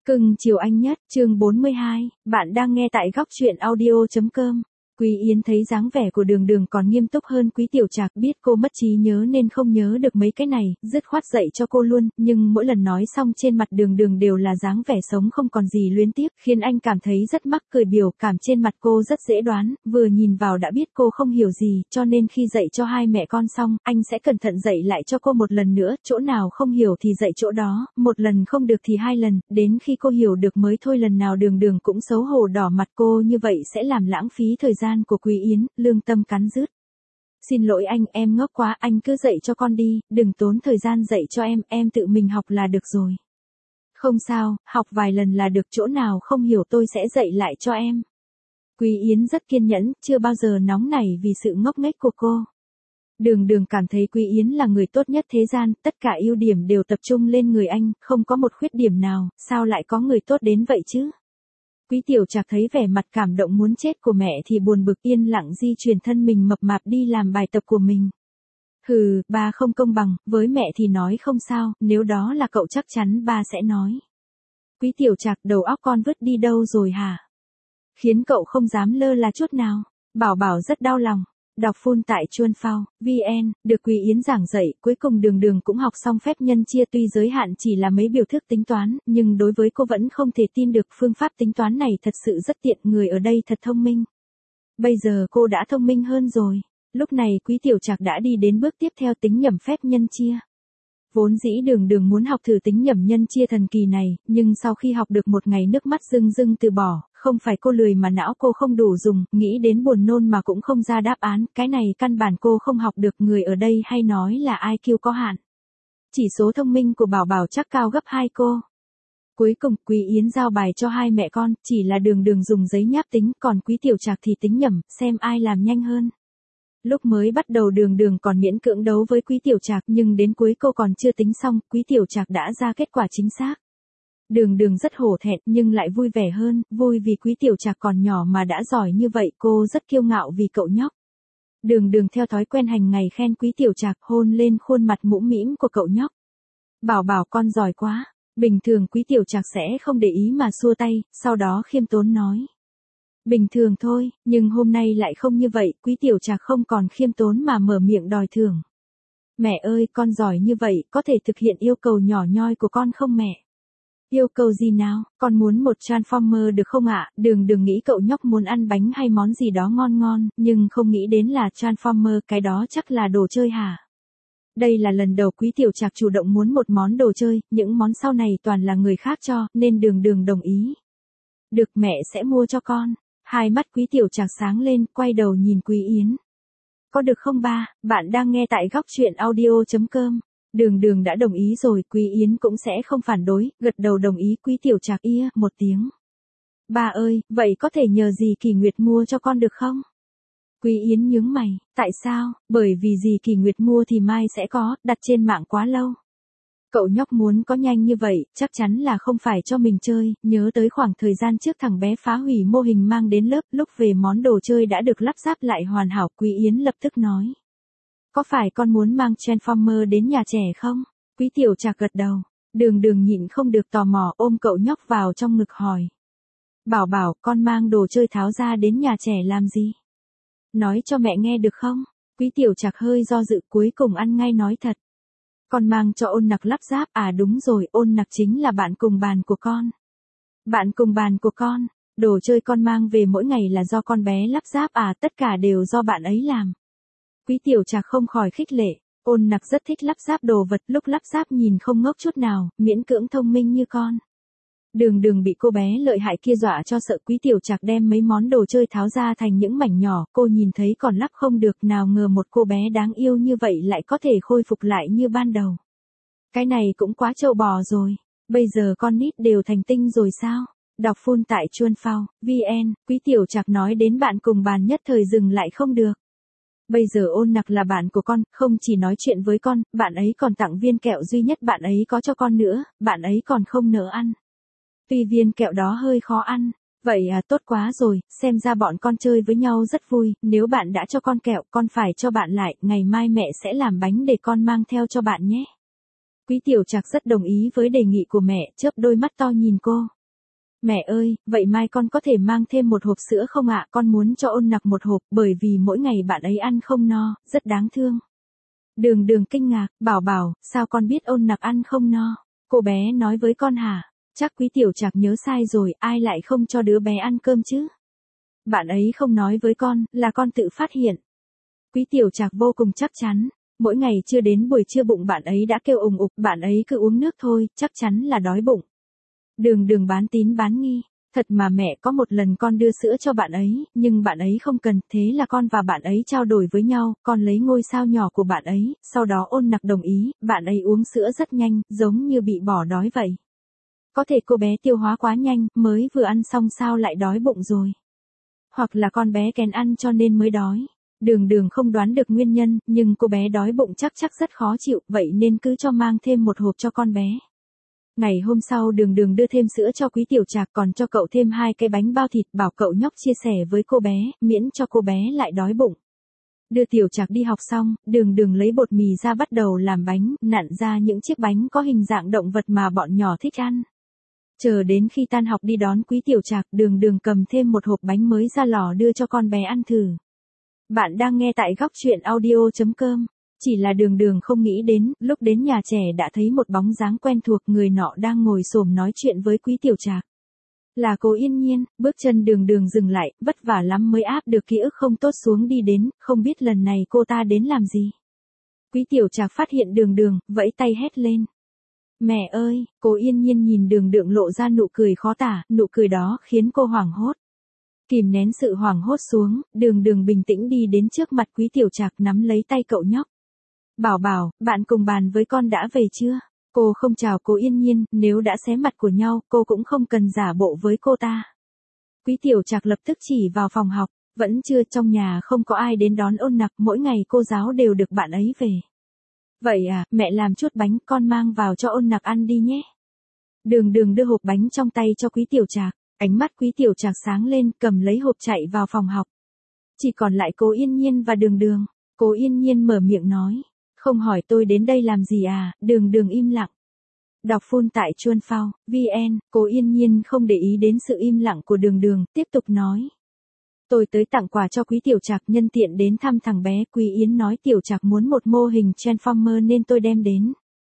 Cưng chiều anh nhất, chương 42, bạn đang nghe tại góc truyện audio.com. Quý Yến thấy dáng vẻ của Đường Đường còn nghiêm túc hơn Quý Tiểu Trạc, biết cô mất trí nhớ nên không nhớ được mấy cái này, dứt khoát dạy cho cô luôn, nhưng mỗi lần nói xong trên mặt Đường Đường đều là dáng vẻ sống không còn gì luyến tiếc, khiến anh cảm thấy rất mắc cười. Biểu cảm trên mặt cô rất dễ đoán, vừa nhìn vào đã biết cô không hiểu gì, cho nên khi dạy cho hai mẹ con xong, anh sẽ cẩn thận dạy lại cho cô một lần nữa, chỗ nào không hiểu thì dạy chỗ đó, một lần không được thì hai lần, đến khi cô hiểu được mới thôi. Lần nào Đường Đường cũng xấu hổ đỏ mặt, cô như vậy sẽ làm lãng phí thời gian của Quý Yến, lương tâm cắn rứt. Xin lỗi anh, em ngốc quá, anh cứ dạy cho con đi, đừng tốn thời gian dạy cho em tự mình học là được rồi. Không sao, học vài lần là được, chỗ nào không hiểu tôi sẽ dạy lại cho em. Quý Yến rất kiên nhẫn, chưa bao giờ nóng nảy vì sự ngốc nghếch của cô. Đường Đường cảm thấy Quý Yến là người tốt nhất thế gian, tất cả ưu điểm đều tập trung lên người anh, không có một khuyết điểm nào, sao lại có người tốt đến vậy chứ? Quý Tiểu Trạc thấy vẻ mặt cảm động muốn chết của mẹ thì buồn bực, yên lặng di chuyển thân mình mập mạp đi làm bài tập của mình. Hừ, ba không công bằng, với mẹ thì nói không sao, nếu đó là cậu chắc chắn ba sẽ nói. Quý Tiểu Trạc, đầu óc con vứt đi đâu rồi hả? Khiến cậu không dám lơ là chút nào. Bảo Bảo rất đau lòng. Đọc full tại Chuan Phao, VN, được Quý Yến giảng dạy, cuối cùng Đường Đường cũng học xong phép nhân chia, tuy giới hạn chỉ là mấy biểu thức tính toán, nhưng đối với cô vẫn không thể tin được, phương pháp tính toán này thật sự rất tiện, người ở đây thật thông minh. Bây giờ cô đã thông minh hơn rồi. Lúc này Quý Tiểu Trạc đã đi đến bước tiếp theo, tính nhẩm phép nhân chia. Vốn dĩ Đường Đường muốn học thử tính nhẩm nhân chia thần kỳ này, nhưng sau khi học được một ngày nước mắt rưng rưng từ bỏ, không phải cô lười mà não cô không đủ dùng, nghĩ đến buồn nôn mà cũng không ra đáp án, cái này căn bản cô không học được, người ở đây hay nói là IQ có hạn. Chỉ số thông minh của Bảo Bảo chắc cao gấp 2 cô. Cuối cùng Quý Yến giao bài cho hai mẹ con, chỉ là Đường Đường dùng giấy nháp tính, còn Quý Tiểu Trạc thì tính nhẩm, xem ai làm nhanh hơn. Lúc mới bắt đầu Đường Đường còn miễn cưỡng đấu với Quý Tiểu Trạc, nhưng đến cuối cô còn chưa tính xong, Quý Tiểu Trạc đã ra kết quả chính xác. Đường Đường rất hổ thẹn nhưng lại vui vẻ hơn, vui vì Quý Tiểu Trạc còn nhỏ mà đã giỏi như vậy, cô rất kiêu ngạo vì cậu nhóc. Đường Đường theo thói quen hàng ngày khen Quý Tiểu Trạc, hôn lên khuôn mặt mũm mĩm của cậu nhóc. Bảo Bảo con giỏi quá. Bình thường Quý Tiểu Trạc sẽ không để ý mà xua tay, sau đó khiêm tốn nói. Bình thường thôi, nhưng hôm nay lại không như vậy, Quý Tiểu Trạc không còn khiêm tốn mà mở miệng đòi thưởng. Mẹ ơi, con giỏi như vậy, có thể thực hiện yêu cầu nhỏ nhoi của con không mẹ? Yêu cầu gì nào, con muốn một Transformer được không ạ? Đường Đường nghĩ cậu nhóc muốn ăn bánh hay món gì đó ngon ngon, nhưng không nghĩ đến là Transformer, cái đó chắc là đồ chơi hả? Đây là lần đầu Quý Tiểu Trạc chủ động muốn một món đồ chơi, những món sau này toàn là người khác cho, nên Đường Đường đồng ý. Được, mẹ sẽ mua cho con. Hai mắt Quý Tiểu Trạc sáng lên, quay đầu nhìn Quý Yến. Có được không ba? Bạn đang nghe tại góc truyện audio.com. Đường Đường đã đồng ý rồi, Quý Yến cũng sẽ không phản đối, gật đầu đồng ý. Quý Tiểu Trạc ia một tiếng. Ba ơi, vậy có thể nhờ dì Kỳ Nguyệt mua cho con được không? Quý Yến nhướng mày, tại sao? Bởi vì dì Kỳ Nguyệt mua thì mai sẽ có, đặt trên mạng quá lâu. Cậu nhóc muốn có nhanh như vậy, chắc chắn là không phải cho mình chơi, nhớ tới khoảng thời gian trước thằng bé phá hủy mô hình mang đến lớp, lúc về món đồ chơi đã được lắp ráp lại hoàn hảo, Quý Yến lập tức nói. Có phải con muốn mang Transformer đến nhà trẻ không? Quý Tiểu Trạc gật đầu. Đường Đường nhịn không được tò mò, ôm cậu nhóc vào trong ngực hỏi. Bảo Bảo, con mang đồ chơi tháo ra đến nhà trẻ làm gì? Nói cho mẹ nghe được không? Quý Tiểu Trạc hơi do dự, cuối cùng ăn ngay nói thật. Con mang cho Ôn Nặc lắp ráp, à đúng rồi, Ôn Nặc chính là bạn cùng bàn của con. Bạn cùng bàn của con, đồ chơi con mang về mỗi ngày là do con bé lắp ráp à, tất cả đều do bạn ấy làm. Quý Tiểu Trạc không khỏi khích lệ, Ôn Nặc rất thích lắp ráp đồ vật, lúc lắp ráp nhìn không ngốc chút nào, miễn cưỡng thông minh như con. Đường Đường bị cô bé lợi hại kia dọa cho sợ, Quý Tiểu Trạc đem mấy món đồ chơi tháo ra thành những mảnh nhỏ, cô nhìn thấy còn lắp không được, nào ngờ một cô bé đáng yêu như vậy lại có thể khôi phục lại như ban đầu. Cái này cũng quá trâu bò rồi, bây giờ con nít đều thành tinh rồi sao? Đọc full tại Chuan Phao, VN, Quý Tiểu Trạc nói đến bạn cùng bàn nhất thời dừng lại không được. Bây giờ Ôn Nặc là bạn của con, không chỉ nói chuyện với con, bạn ấy còn tặng viên kẹo duy nhất bạn ấy có cho con nữa, bạn ấy còn không nỡ ăn. Tuy viên kẹo đó hơi khó ăn, vậy à, tốt quá rồi, xem ra bọn con chơi với nhau rất vui, nếu bạn đã cho con kẹo, con phải cho bạn lại, ngày mai mẹ sẽ làm bánh để con mang theo cho bạn nhé. Quý Tiểu Trạc rất đồng ý với đề nghị của mẹ, chớp đôi mắt to nhìn cô. Mẹ ơi, vậy mai con có thể mang thêm một hộp sữa không ạ? Con muốn cho ôn nặc một hộp bởi vì mỗi ngày bạn ấy ăn không no, rất đáng thương. Đường đường kinh ngạc, bảo bảo, sao con biết ôn nặc ăn không no? Cô bé nói với con hả? Chắc quý tiểu trạc nhớ sai rồi, ai lại không cho đứa bé ăn cơm chứ? Bạn ấy không nói với con, là con tự phát hiện. Quý tiểu trạc vô cùng chắc chắn. Mỗi ngày chưa đến buổi trưa bụng bạn ấy đã kêu ùng ục, bạn ấy cứ uống nước thôi, chắc chắn là đói bụng. Đường đường bán tín bán nghi. Thật mà mẹ, có một lần con đưa sữa cho bạn ấy, nhưng bạn ấy không cần, thế là con và bạn ấy trao đổi với nhau, con lấy ngôi sao nhỏ của bạn ấy, sau đó ôn nặc đồng ý, bạn ấy uống sữa rất nhanh, giống như bị bỏ đói vậy. Có thể cô bé tiêu hóa quá nhanh, mới vừa ăn xong sao lại đói bụng rồi. Hoặc là con bé kén ăn cho nên mới đói. Đường đường không đoán được nguyên nhân, nhưng cô bé đói bụng chắc rất khó chịu, vậy nên cứ cho mang thêm một hộp cho con bé. Ngày hôm sau đường đường đưa thêm sữa cho quý tiểu trạc, còn cho cậu thêm 2 cái bánh bao thịt, bảo cậu nhóc chia sẻ với cô bé, miễn cho cô bé lại đói bụng. Đưa tiểu trạc đi học xong, đường đường lấy bột mì ra bắt đầu làm bánh, nặn ra những chiếc bánh có hình dạng động vật mà bọn nhỏ thích ăn. Chờ đến khi tan học đi đón quý tiểu trạc, đường đường cầm thêm một hộp bánh mới ra lò đưa cho con bé ăn thử. Bạn đang nghe tại góc truyện audio.com. Chỉ là đường đường không nghĩ đến, lúc đến nhà trẻ đã thấy một bóng dáng quen thuộc, người nọ đang ngồi xổm nói chuyện với quý tiểu trạc. Là cô Yên Nhiên. Bước chân đường đường dừng lại, vất vả lắm mới áp được ký ức không tốt xuống đi đến, không biết lần này cô ta đến làm gì. Quý tiểu trạc phát hiện đường đường, vẫy tay hét lên. Mẹ ơi, cô Yên Nhiên nhìn đường đường lộ ra nụ cười khó tả, nụ cười đó khiến cô hoảng hốt. Kìm nén sự hoảng hốt xuống, đường đường bình tĩnh đi đến trước mặt quý tiểu trạc, nắm lấy tay cậu nhóc. Bảo bảo, bạn cùng bàn với con đã về chưa? Cô không chào cô Yên Nhiên, nếu đã xé mặt của nhau, cô cũng không cần giả bộ với cô ta. Quý tiểu trạc lập tức chỉ vào phòng học, vẫn chưa, trong nhà không có ai đến đón ôn nặc, mỗi ngày cô giáo đều được bạn ấy về. Vậy à, mẹ làm chút bánh, con mang vào cho ôn nặc ăn đi nhé. Đường đường đưa hộp bánh trong tay cho quý tiểu trạc, ánh mắt quý tiểu trạc sáng lên, cầm lấy hộp chạy vào phòng học. Chỉ còn lại cô Yên Nhiên và đường đường. Cô Yên Nhiên mở miệng nói. Không hỏi tôi đến đây làm gì à? Đường đường im lặng. Đọc full tại Chuan Phao, VN, cô Yên Nhiên không để ý đến sự im lặng của đường đường, tiếp tục nói. Tôi tới tặng quà cho quý tiểu trạc, nhân tiện đến thăm thằng bé. Quý Yến nói tiểu trạc muốn một mô hình Transformer nên tôi đem đến.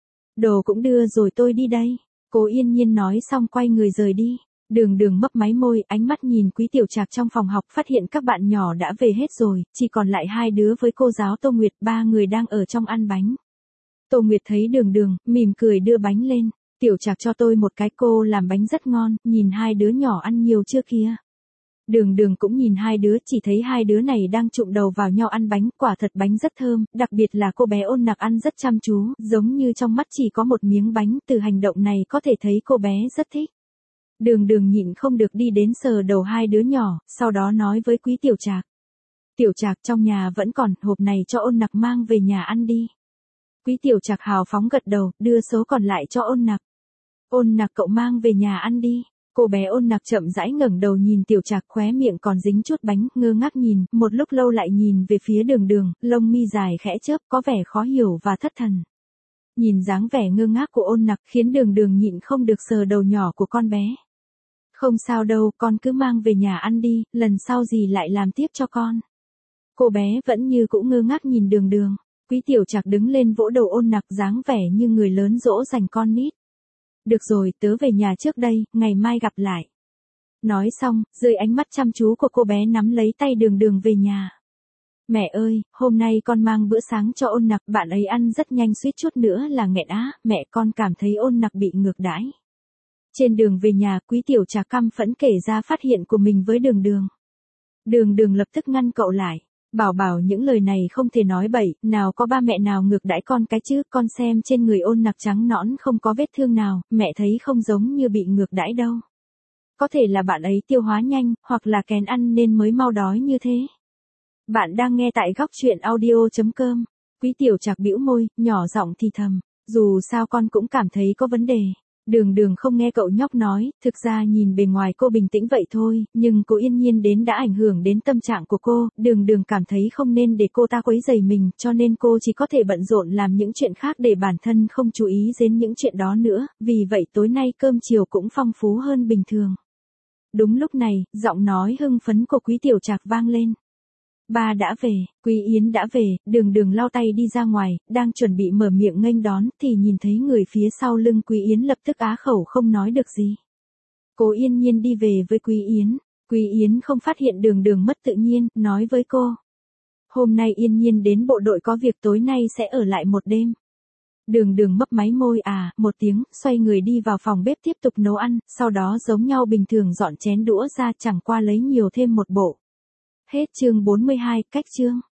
Đồ cũng đưa rồi, tôi đi đây. Cô Yên Nhiên nói xong quay người rời đi. Đường đường mấp máy môi, ánh mắt nhìn quý tiểu trạc trong phòng học, phát hiện các bạn nhỏ đã về hết rồi, chỉ còn lại 2 đứa với cô giáo Tô Nguyệt, 3 người đang ở trong ăn bánh. Tô Nguyệt thấy đường đường, mỉm cười đưa bánh lên. Tiểu trạc cho tôi một cái, cô làm bánh rất ngon, nhìn 2 đứa nhỏ ăn nhiều chưa kia. Đường đường cũng nhìn 2 đứa, chỉ thấy 2 đứa này đang chụm đầu vào nhau ăn bánh, quả thật bánh rất thơm, đặc biệt là cô bé ôn nặc ăn rất chăm chú, giống như trong mắt chỉ có một miếng bánh, từ hành động này có thể thấy cô bé rất thích. Đường đường nhịn không được đi đến sờ đầu 2 đứa nhỏ, sau đó nói với quý tiểu trạc. Tiểu trạc, trong nhà vẫn còn, hộp này cho ôn nặc mang về nhà ăn đi. Quý tiểu trạc hào phóng gật đầu, đưa số còn lại cho ôn nặc. Ôn nặc, cậu mang về nhà ăn đi. Cô bé ôn nặc chậm rãi ngẩng đầu nhìn tiểu trạc, khóe miệng còn dính chút bánh, ngơ ngác nhìn, một lúc lâu lại nhìn về phía đường đường, lông mi dài khẽ chớp, có vẻ khó hiểu và thất thần. Nhìn dáng vẻ ngơ ngác của ôn nặc khiến đường đường nhịn không được sờ đầu nhỏ của con bé. Không sao đâu, con cứ mang về nhà ăn đi, lần sau gì lại làm tiếp cho con. Cô bé vẫn như cũ ngơ ngác nhìn đường đường. Quý tiểu trạc đứng lên vỗ đầu ôn nặc, dáng vẻ như người lớn dỗ dành con nít. Được rồi, tớ về nhà trước đây, ngày mai gặp lại. Nói xong, dưới ánh mắt chăm chú của cô bé nắm lấy tay đường đường về nhà. Mẹ ơi, hôm nay con mang bữa sáng cho ôn nặc, bạn ấy ăn rất nhanh suýt chút nữa là nghẹn á, mẹ con cảm thấy ôn nặc bị ngược đãi. Trên đường về nhà, quý tiểu trạc căm phẫn kể ra phát hiện của mình với đường đường. Đường đường lập tức ngăn cậu lại. Bảo bảo, những lời này không thể nói bậy, nào có ba mẹ nào ngược đãi con cái chứ, con xem trên người ôn nặc trắng nõn không có vết thương nào, mẹ thấy không giống như bị ngược đãi đâu. Có thể là bạn ấy tiêu hóa nhanh, hoặc là kén ăn nên mới mau đói như thế. Bạn đang nghe tại góc truyện audio.com. Quý tiểu trạc bĩu môi, nhỏ giọng thì thầm, dù sao con cũng cảm thấy có vấn đề. Đường đường không nghe cậu nhóc nói, thực ra nhìn bề ngoài cô bình tĩnh vậy thôi, nhưng cô Yên Nhiên đến đã ảnh hưởng đến tâm trạng của cô, đường đường cảm thấy không nên để cô ta quấy rầy mình, cho nên cô chỉ có thể bận rộn làm những chuyện khác để bản thân không chú ý đến những chuyện đó nữa, vì vậy tối nay cơm chiều cũng phong phú hơn bình thường. Đúng lúc này, giọng nói hưng phấn của Quý Tiểu Trạc vang lên. Ba đã về, Quý Yến đã về, Đường Đường lau tay đi ra ngoài, đang chuẩn bị mở miệng nghênh đón thì nhìn thấy người phía sau lưng Quý Yến lập tức á khẩu không nói được gì. Cố Yên Nhiên đi về với Quý Yến. Quý Yến không phát hiện Đường Đường mất tự nhiên, nói với cô. Hôm nay Yên Nhiên đến bộ đội có việc, tối nay sẽ ở lại một đêm. Đường Đường mấp máy môi một tiếng, xoay người đi vào phòng bếp tiếp tục nấu ăn, sau đó giống nhau bình thường dọn chén đũa ra, chẳng qua lấy nhiều thêm một bộ. Hết chương 42, cách chương.